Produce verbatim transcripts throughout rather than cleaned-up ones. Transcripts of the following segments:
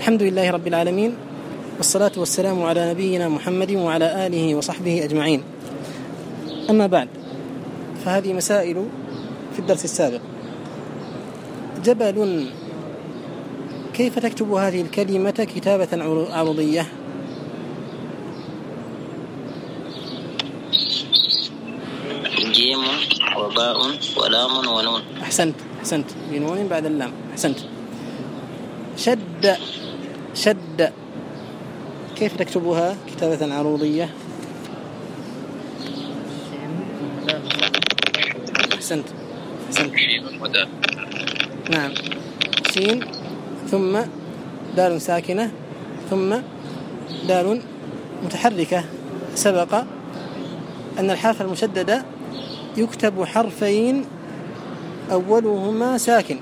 الحمد لله رب العالمين، والصلاة والسلام على نبينا محمد وعلى آله وصحبه أجمعين. أما بعد، فهذه مسائل في الدرس السابق. جبل، كيف تكتب هذه الكلمة كتابة عرضية؟ جيم وباء ولام ونون. أحسنت أحسنت بنون بعد اللام. أحسنت. شد شد كيف تكتبها كتابة عروضية؟ أحسنت أحسنت نعم، شين ثم دال ساكنة ثم دال متحركة. سبق أن الحرف المشدد يكتب حرفين أولهما ساكن.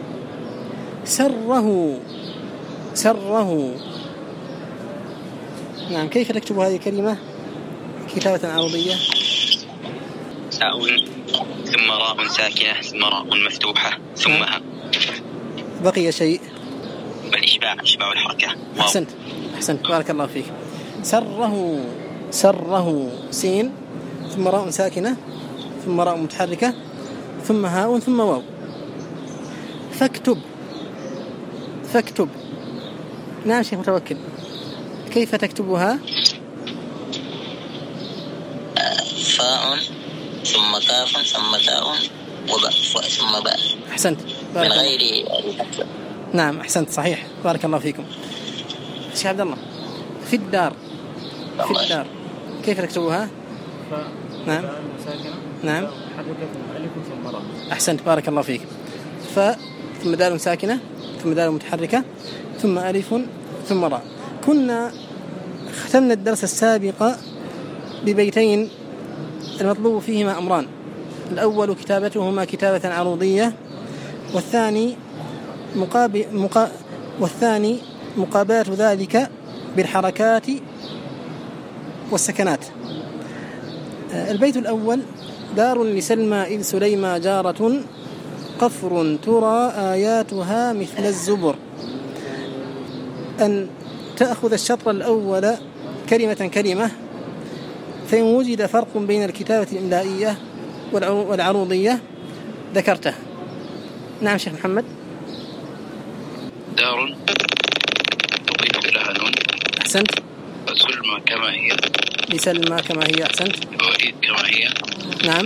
سره سره نعم، كيف تكتب هذه الكلمة كتابة عرضية؟ ساء ثم راء ساكنة ثم راء مفتوحة ثم ها. بقي شيء؟ الإشباع، إشباع الحركة. أحسنت أحسنت بارك الله فيك. سره سره سين ثم راء ساكنة ثم راء متحركة ثم هاء ثم واو. فاكتب فاكتب نعم شيخ متوكل، كيف تكتبها؟ فاء ثم كاف ثم تاء وباء ثم باء. أحسنت من غير. نعم أحسنت صحيح بارك الله فيكم. شيخ عبد الله، في الدار في الدار كيف تكتبها؟ نعم نعم أحسنت بارك الله فيك. فاء ثم دال ساكنة ثم دال متحركة ثم ألف ثم راء. كنا ختمنا الدرس السابق ببيتين المطلوب فيهما أمران: الأول كتابتهما كتابة عروضية، والثاني مقابل مقا والثاني مقابلة ذلك بالحركات والسكنات. البيت الأول: دار لسلمى إذ سليمى جارة، قفر ترى آياتها مثل الزبر. أن تأخذ الشطر الأول كلمة كلمة، فإن وجد فرق بين الكتابة الإملائية والعروضية ذكرته. نعم شيخ محمد. دار تضيف لها نون. أحسنت. سلمى كما هي. لسلمى كما هي. أحسنت. وإذ كما هي. نعم.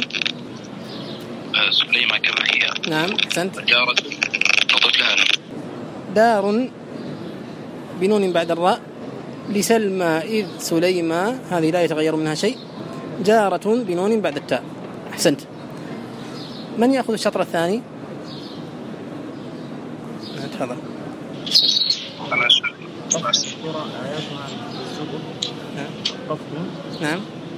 سليمى كما هي. نعم أحسنت. جارة تضيف لها نون. دار بنون بعد الراء، لسلمى إذ سليمى هذه لا يتغير منها شيء، جارة بنون بعد التاء. أحسنت. من يأخذ الشطر الثاني؟ تفضل. نعم.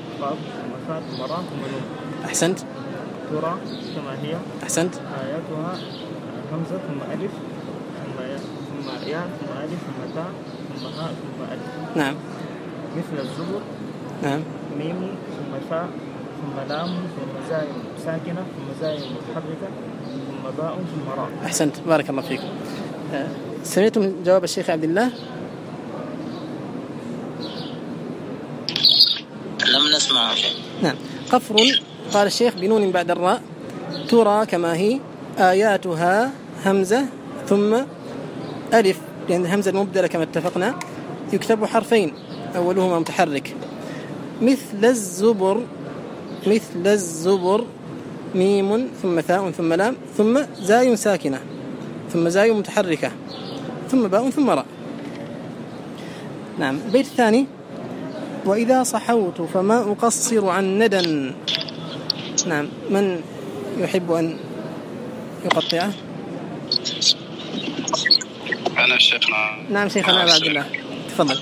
أحسنت. ترى كما هي. أحسنت. آياتها همزة ثم ألف ثم ياء ثم ياء ثم ألف ثم تاء ثم هاء ثم ألف. نعم. مثل الزبر. نعم. ميم ثم فاء ثم لام ثم زاي ساكنة ثم زاي متحركة ثم باء ثم راء. أحسنت بارك الله فيكم. أه سمعتم جواب الشيخ عبد الله؟ لم نسمع شيء. نعم. قفر قال الشيخ بنون بعد الراء، ترى كما هي، آياتها همزة ثم ألف، لأن الهمزة المبدلة كما اتفقنا يكتب حرفين أولهما متحرك. مثل الزبر مثل الزبر ميم ثم ثاء ثم لام ثم زاي ساكنة ثم زاي متحركة ثم باء ثم راء. نعم. البيت الثاني: وإذا صحوت فما أقصر عن ندى. نعم، من يحب أن يقطعه؟ أنا شيخنا. نعم شيخنا عبد الله تفضل.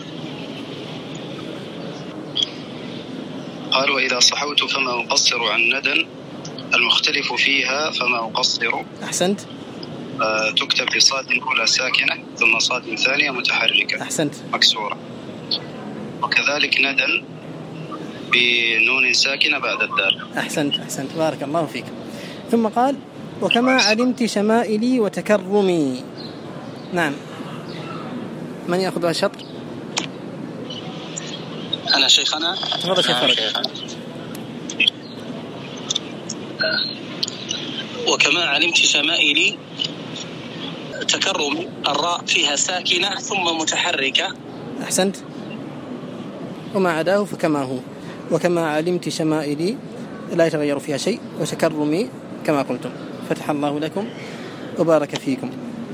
قال: وإذا صحوت فما أقصر عن ندى، المختلف فيها فما أقصر. أحسنت. آه تكتب بصاد أولى ساكنة ثم صاد ثانية متحركة. أحسنت. مكسورة. وكذلك ندى بنون ساكنة بعد الدال. أحسنت أحسنت بارك الله فيك. ثم قال: وكما علمت شمائلي وتكرمي. نعم. من يأخذ الشطر؟ أنا شيخنا. تفضل شيخ فرج. وكما علمت شمائلي تكرم الراء فيها ساكنة ثم متحركة. أحسنت. وما عداه فكما هو. وكما علمت شمائلي لا يتغير فيها شيء وتكرمي كما قلتم. فتح الله لكم وبارك فيكم.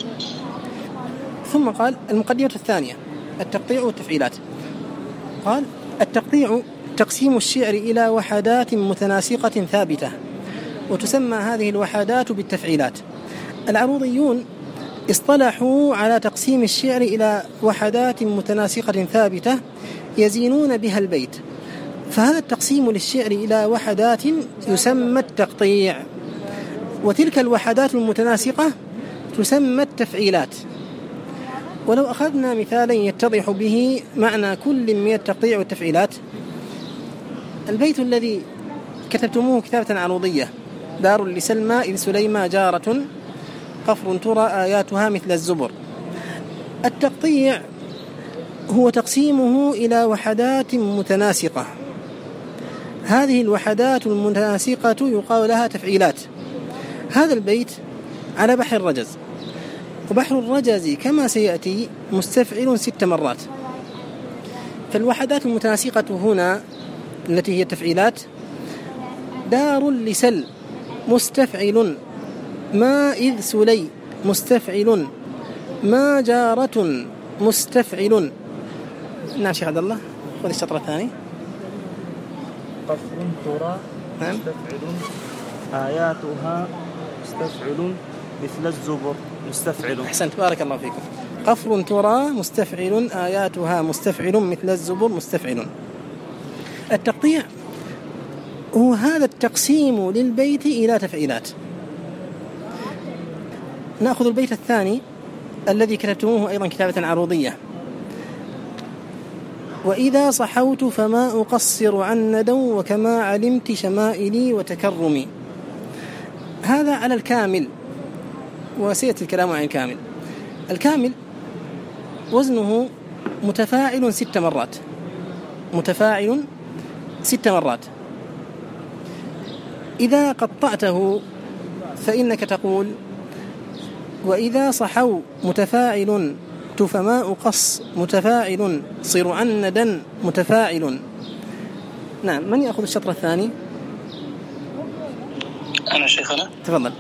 ثم قال المقدمة الثانية التقطيع والتفعيلات. قال التقطيع تقسيم الشعر إلى وحدات متناسقة ثابتة، وتسمى هذه الوحدات بالتفعيلات. العروضيون اصطلحوا على تقسيم الشعر إلى وحدات متناسقة ثابتة يزينون بها البيت، فهذا التقسيم للشعر إلى وحدات يسمى التقطيع، وتلك الوحدات المتناسقة تسمى التفعيلات. ولو أخذنا مثالا يتضح به معنى كل من التقطيع والتفعيلات، البيت الذي كتبتموه كتابة عروضية: دار لسلمى إذ سليمى جارة قفر ترى آياتها مثل الزبر. التقطيع هو تقسيمه إلى وحدات متناسقة، هذه الوحدات المتناسقة يقال لها تفعيلات. هذا البيت على بحر الرجز، وبحر الرجز كما سيأتي مستفعل ست مرات، فالوحدات المتناسقة هنا التي هي التفعيلات: دار لسل مستفعل، ما إذ سلي مستفعل، ما جارة مستفعل. نعم شيخ عبد الله، خذ الشطر الثاني. قفر ترى مستفعل، آياتها مستفعل مثل الزبر مستفعل. أحسنت، بارك الله فيكم. قفر ترى مستفعل، آياتها مستفعل مثل الزبر مستفعل. التقطيع هو هذا التقسيم للبيت إلى تفعيلات. نأخذ البيت الثاني الذي كتبتموه أيضا كتابة عروضية: وإذا صحوت فما أقصر عن ندى وكما علمت شمائلي وتكرمي. هذا على الكامل، وسيأتي الكلام عن الكامل. الكامل وزنه متفاعل ست مرات، متفاعل ست مرات. إذا قطعته فإنك تقول: وإذا صحوا متفاعل فما أقص متفاعل صر عن ندى متفاعل. نعم، من يأخذ الشطر الثاني؟ أنا شيخنا. تفضل.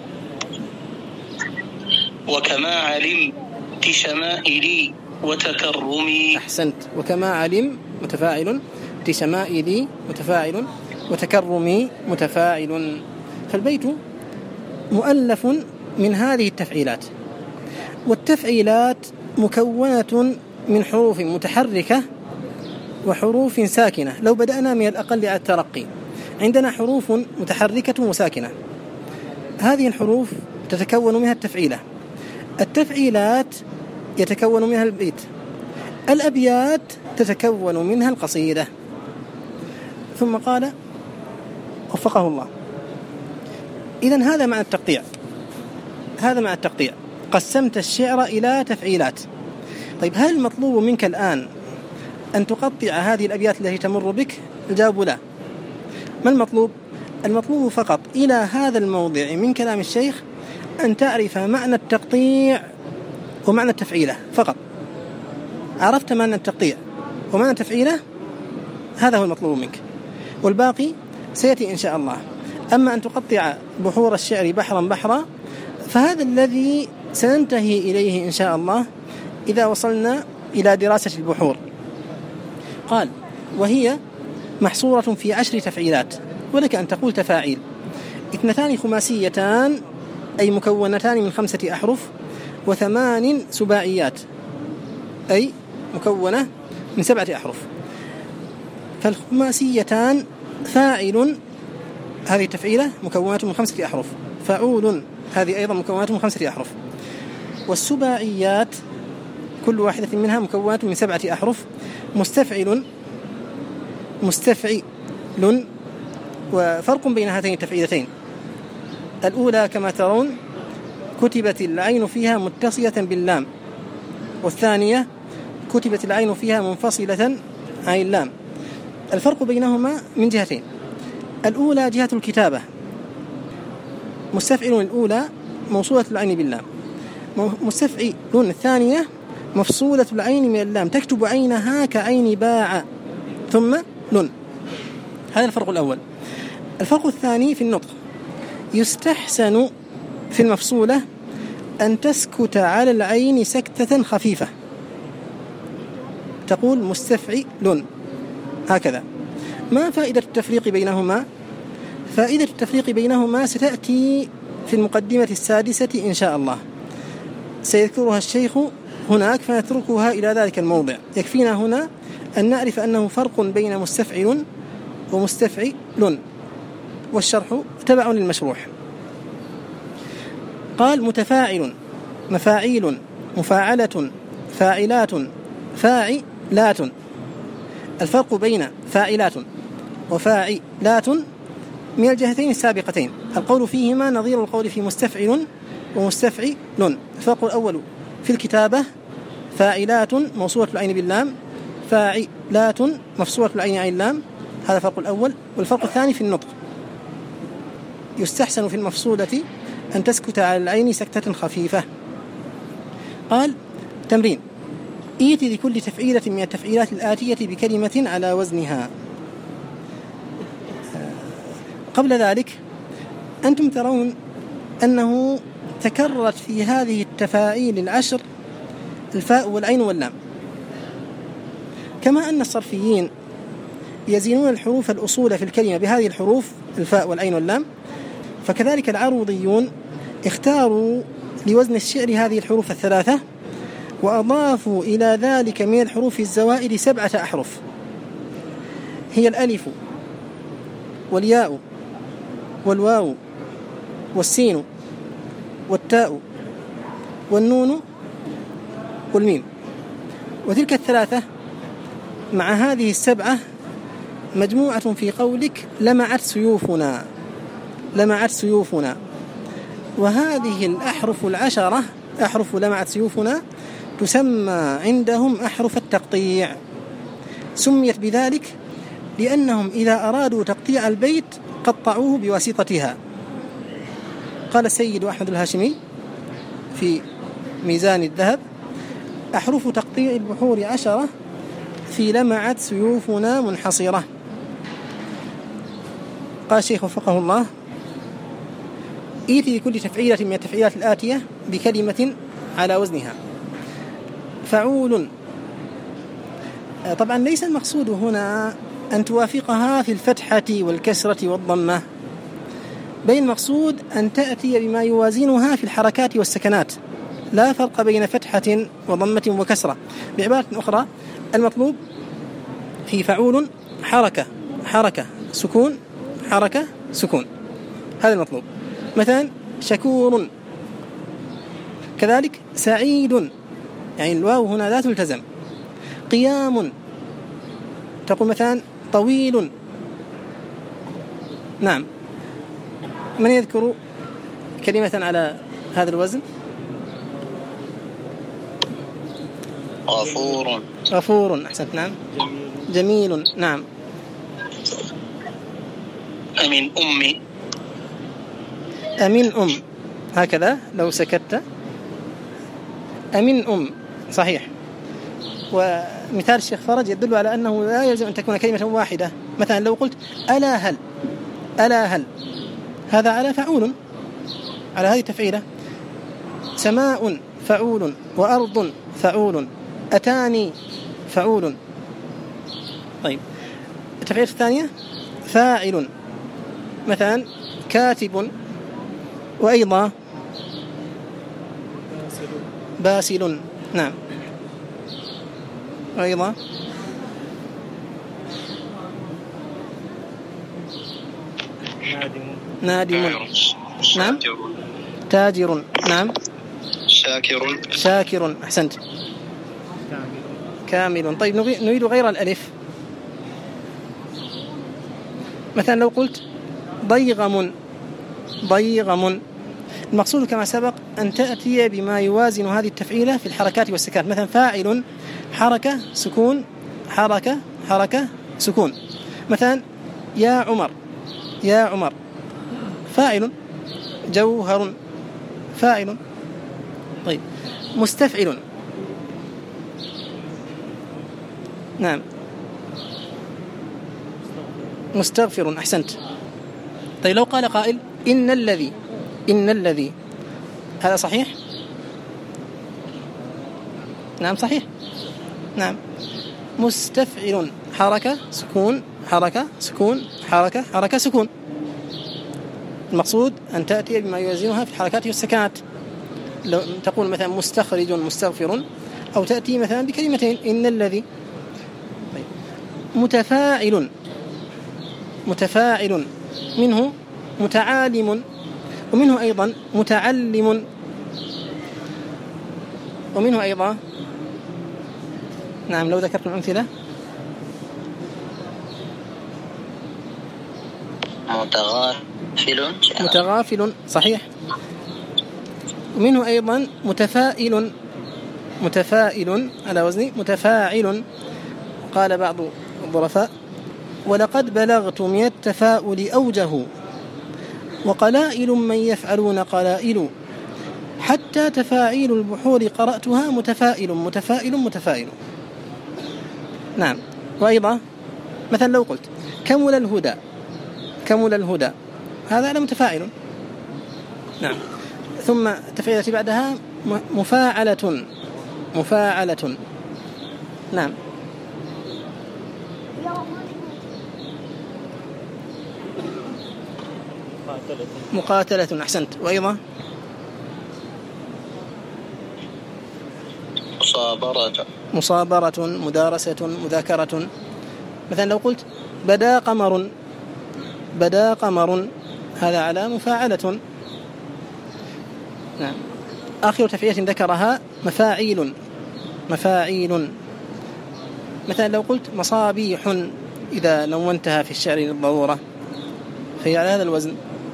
وكما علمت شمائلي وتكرمي. أحسنت. وكما علم متفاعل، شمائلي متفاعل، وتكرمي متفاعل. فالبيت مؤلف من هذه التفعيلات، والتفعيلات مكونة من حروف متحركة وحروف ساكنة. لو بدأنا من الأقل على الترقي، عندنا حروف متحركة وساكنة، هذه الحروف تتكون منها التفعيلة. التفعيلات يتكون منها البيت، الأبيات تتكون منها القصيدة. ثم قال وفقه الله: إذن هذا معنى التقطيع، هذا معنى التقطيع، قسمت الشعر إلى تفعيلات. طيب، هل المطلوب منك الآن أن تقطع هذه الأبيات التي تمر بك؟ الجواب لا. ما المطلوب؟ المطلوب فقط إلى هذا الموضع من كلام الشيخ أن تعرف معنى التقطيع ومعنى التفعيلة فقط. عرفت معنى التقطيع ومعنى التفعيلة، هذا هو المطلوب منك، والباقي سيأتي إن شاء الله. أما أن تقطع بحور الشعر بحرا بحرا فهذا الذي سننتهي إليه إن شاء الله إذا وصلنا إلى دراسة البحور. قال: وهي محصورة في عشر تفعيلات، ولك أن تقول تفاعيل: اثنتان خماسيتان أي مكونتان من خمسة أحرف، وثمان سباعيات أي مكونة من سبعة أحرف. فالخماسيتان فاعل، هذه تفعيلة مكونات من خمسة أحرف، فعول هذه أيضا مكونات من خمسة أحرف. والسباعيات كل واحدة منها مكونات من سبعة أحرف. مستفعل مستفعل، وفرق بين هاتين التفعيلتين: الأولى كما ترون كتبت العين فيها متصلة باللام، والثانية كتبت العين فيها منفصلة عن اللام. الفرق بينهما من جهتين. الأولى جهة الكتابة، مستفعل الأولى موصولة العين باللام، مستفعل الثانية مفصولة العين من اللام، تكتب عينها كعين باع ثم لن. هذا الفرق الأول. الفرق الثاني في النطق، يستحسن في المفصولة أن تسكت على العين سكتة خفيفة، تقول مستفعل هكذا. ما فائدة التفريق بينهما؟ فائدة التفريق بينهما ستأتي في المقدمة السادسة إن شاء الله، سيذكرها الشيخ هناك فنتركها إلى ذلك الموضع. يكفينا هنا أن نعرف أنه فرق بين مستفعل ومستفعل، والشرح تبع للمشروح. قال متفاعل، مفاعيل، مفاعلة، فاعلات، فاعلات. الفرق بين فاعلات وفاعلات من الجهتين السابقتين، القول فيهما نظير القول في مستفعل ومستفعل. الفرق الأول في الكتابة، فاعلات موصولة العين باللام، فاعلات مفصولة العين عن اللام، هذا الفرق الأول. والفرق الثاني في النطق، يستحسن في المفصولة أن تسكت على العين سكتة خفيفة. قال تمرين، إيتي لكل تفعيلة من التفعيلات الآتية بكلمة على وزنها. قبل ذلك أنتم ترون أنه تكررت في هذه التفاعيل العشر الفاء والعين واللام، كما أن الصرفيين يزينون الحروف الأصول في الكلمة بهذه الحروف الفاء والعين واللام، فكذلك العروضيون اختاروا لوزن الشعر هذه الحروف الثلاثة، وأضافوا إلى ذلك من الحروف الزوائد سبعة أحرف، هي الألف والياء والواو والسين والتاء والنون والميم. وتلك الثلاثة مع هذه السبعة مجموعة في قولك لمعت سيوفنا، لمعت سيوفنا. وهذه الأحرف العشرة، أحرف لمعت سيوفنا، تسمى عندهم أحرف التقطيع. سميت بذلك لأنهم إذا أرادوا تقطيع البيت قطعوه بواسطتها. قال السيد أحمد الهاشمي في ميزان الذهب: أحرف تقطيع البحور عشرة في لمعت سيوفنا منحصرة. قال الشيخ وفقه الله: إيتي لكل تفعيلة من التفعيلات الآتية بكلمة على وزنها. فعول، طبعا ليس المقصود هنا أن توافقها في الفتحة والكسرة والضمة، بل المقصود أن تأتي بما يوازنها في الحركات والسكنات، لا فرق بين فتحة وضمة وكسرة. بعبارة أخرى، المطلوب في فعول حركة حركة سكون حركة سكون، هذا المطلوب. مثلا شكور، كذلك سعيد، يعني الواو هنا لا تلتزم. قيام، تقول مثلا طويل. نعم، من يذكر كلمة على هذا الوزن؟ غفور. غفور، أحسنت. نعم. جميل. نعم. أمين أمي. أمين أم، هكذا لو سكت أمين أم، صحيح. ومثال الشيخ فرج يدل على أنه لا يلزم أن تكون كلمة واحدة. مثلا لو قلت ألا هل، ألا هل، هذا على فعول، على هذه التفعيلة. سماء فعول، وأرض فعول، أتاني فعول. طيب، التفعيلة الثانية فاعل، مثلا كاتب، وأيضا باسل. نعم. وأيضا نادم. نعم. تاجر. نعم. شاكر. شاكر، أحسنت. كامل. طيب، نريد غير الألف. مثلا لو قلت ضيغم، ضيغم، المقصود كما سبق أن تأتي بما يوازن هذه التفعيلة في الحركات والسكنات. مثلا فاعل حركة سكون حركة حركة سكون. مثلا يا عمر يا عمر فاعل جوهر فاعل. طيب مستفعل نعم مستغفر أحسنت. طيب لو قال قائل إن الذي إن الذي هذا صحيح؟ نعم صحيح. نعم مستفعل حركة سكون حركة سكون حركة حركة سكون. المقصود أن تأتي بما يوازنها في الحركات والسكنات. لو تقول مثلا مستخرج مستغفر، أو تأتي مثلا بكلمتين إن الذي. طيب. متفاعل متفاعل منه متعالم، ومنه أيضا متعلم، ومنه أيضا نعم لو ذكرت الأمثلة متغافل متغافل صحيح. ومنه أيضا متفائل متفائل على وزن متفاعل. قال بعض الظرفاء ولقد بلغت من التفاؤل أوجه وقلائل من يفعلون قلائل حتى تفاعيل البحور قرأتها متفائل متفائل متفائل. نعم. وأيضا مثلا لو قلت كمل الهدى كمل الهدى هذا أنا متفاعل. نعم. ثم التفعيلة بعدها مفاعلة مفاعلة. نعم. مقاتلة أحسنت. وأيضا مصابرة مصابرة مدارسة مذاكرة. مثلا لو قلت بدا قمر بدا قمر هذا على مفاعلة. نعم. آخر تفعيلة ذكرها مفاعيل مفاعيل. مثلا لو قلت مصابيح إذا نونتها في الشعر للضرورة فهي على هذا الوزن.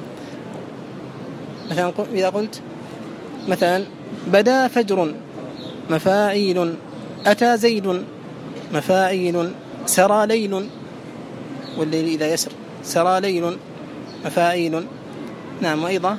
مثلا إذا قلت مثلا بدا فجر مفاعيل، أتى زيد مفاعيل، سرى ليل والليل إذا يسر سرى ليل مفاعيل. نعم. وأيضا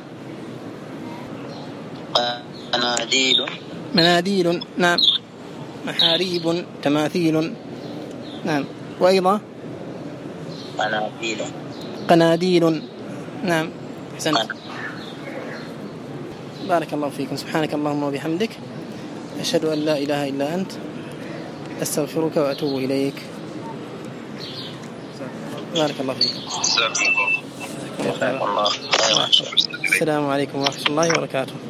مناديل مناديل. نعم. محاريب تماثيل. نعم. وأيضا قناديل قناديل. نعم. أحسنت. بارك الله فيكم. سبحانك اللهم وبحمدك أشهد أن لا إله إلا أنت أستغفرك وأتوب إليك. بارك الله فيكم. الله. السلام عليكم ورحمة الله وبركاته.